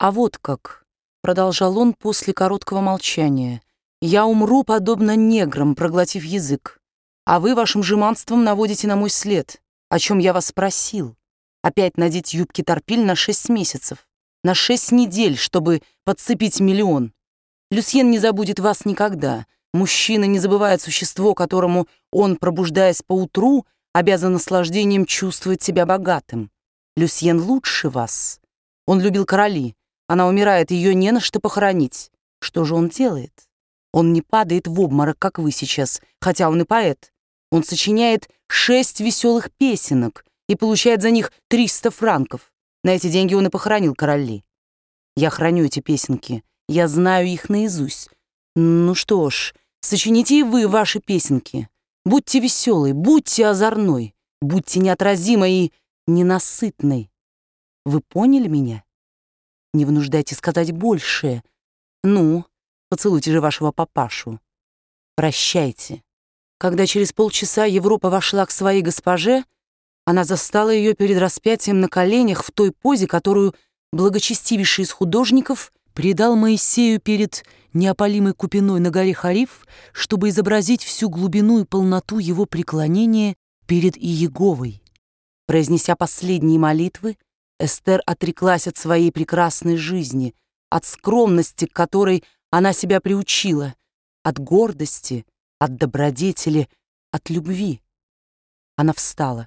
«А вот как», — продолжал он после короткого молчания, «я умру, подобно неграм, проглотив язык, а вы вашим жеманством наводите на мой след, о чем я вас просил, опять надеть юбки торпиль на 6 месяцев, на 6 недель, чтобы подцепить миллион. Люсьен не забудет вас никогда. Мужчина не забывает существо, которому он, пробуждаясь поутру, обязан наслаждением чувствовать себя богатым. Люсьен лучше вас. Он любил Короли. Она умирает, ее не на что похоронить. Что же он делает? Он не падает в обморок, как вы сейчас, хотя он и поэт. Он сочиняет 6 веселых песенок и получает за них 300 франков. На эти деньги он и похоронил Короли. Я храню эти песенки. Я знаю их наизусть. Ну что ж, сочините и вы ваши песенки. Будьте веселой, будьте озорной, будьте неотразимой и ненасытной. Вы поняли меня? Не вынуждайте сказать большее. Ну, поцелуйте же вашего папашу. Прощайте». Когда через полчаса Европа вошла к своей госпоже, она застала ее перед распятием на коленях в той позе, которую благочестивейший из художников придал Моисею перед неопалимой купиной на горе Хариф, чтобы изобразить всю глубину и полноту его преклонения перед Иеговой. Произнеся последние молитвы, Эстер отреклась от своей прекрасной жизни, от скромности, к которой она себя приучила, от гордости, от добродетели, от любви. Она встала.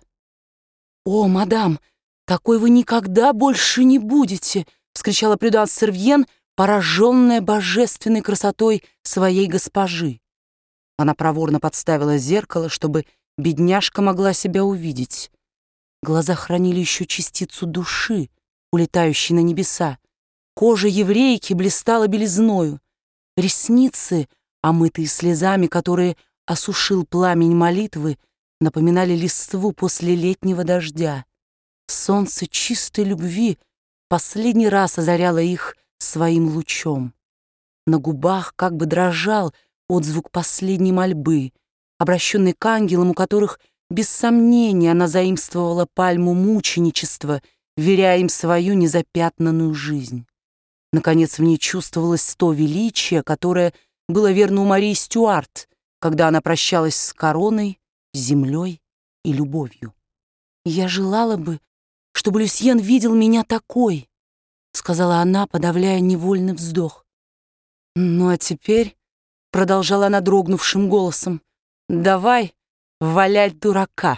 «О, мадам, такой вы никогда больше не будете!» — вскричала Прюданс Сервьен, пораженная божественной красотой своей госпожи. Она проворно подставила зеркало, чтобы бедняжка могла себя увидеть. Глаза хранили еще частицу души, улетающей на небеса. Кожа еврейки блистала белизною. Ресницы, омытые слезами, которые осушил пламень молитвы, напоминали листву после летнего дождя. Солнце чистой любви последний раз озаряло их своим лучом. На губах как бы дрожал отзвук последней мольбы, обращенной к ангелам, у которых без сомнения она заимствовала пальму мученичества, веряя им свою незапятнанную жизнь. Наконец в ней чувствовалось то величие, которое было верно у Марии Стюарт, когда она прощалась с короной, землей и любовью. «Я желала бы, чтобы Люсьен видел меня такой», — сказала она, подавляя невольный вздох. «Ну а теперь», — продолжала она дрогнувшим голосом, «давай валять дурака».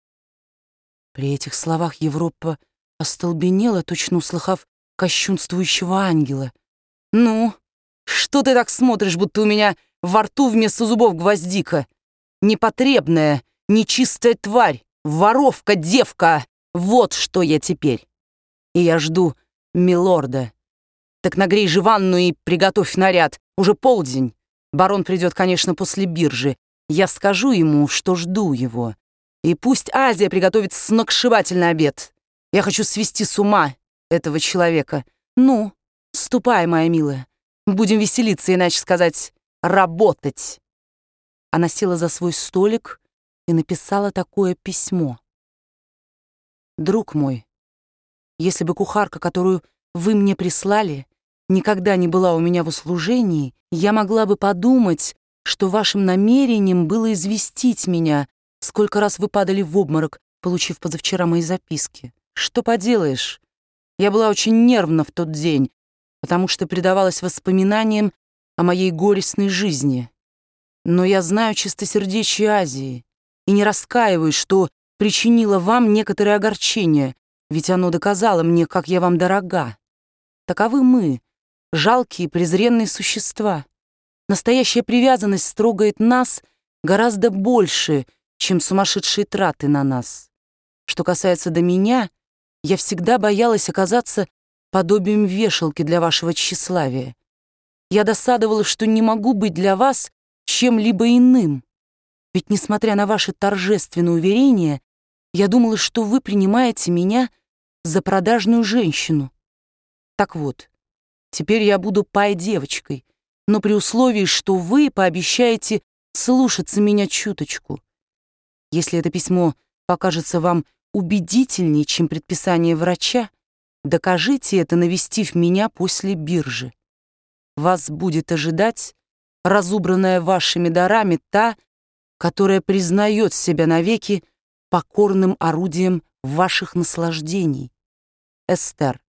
При этих словах Европа остолбенела, точно услыхав кощунствующего ангела. «Ну, что ты так смотришь, будто у меня во рту вместо зубов гвоздика? Непотребная, нечистая тварь, воровка, девка, вот что я теперь. И я жду милорда. Так нагрей же ванну и приготовь наряд. Уже полдень. Барон придет, конечно, после биржи. Я скажу ему, что жду его. И пусть Азия приготовит сногсшибательный обед. Я хочу свести с ума этого человека. Ну, ступай, моя милая. Будем веселиться, иначе сказать, работать». Она села за свой столик и написала такое письмо. «Друг мой, если бы кухарка, которую вы мне прислали, никогда не была у меня в услужении, я могла бы подумать, что вашим намерением было известить меня, сколько раз вы падали в обморок, получив позавчера мои записки. Что поделаешь? Я была очень нервна в тот день, потому что предавалась воспоминаниям о моей горестной жизни. Но я знаю чистосердечие Азии и не раскаиваюсь, что причинила вам некоторое огорчение, ведь оно доказало мне, как я вам дорога. Таковы мы, жалкие, презренные существа. Настоящая привязанность строгает нас гораздо больше, чем сумасшедшие траты на нас. Что касается до меня, я всегда боялась оказаться подобием вешалки для вашего тщеславия. Я досадовала, что не могу быть для вас чем-либо иным. Ведь, несмотря на ваши торжественные уверения, я думала, что вы принимаете меня за продажную женщину. Так вот, теперь я буду пай-девочкой, но при условии, что вы пообещаете слушаться меня чуточку. Если это письмо покажется вам убедительнее, чем предписание врача, Докажите это, навестив меня после биржи. Вас будет ожидать, разубранная вашими дарами, та, которая признает себя навеки покорным орудием ваших наслаждений. Эстер.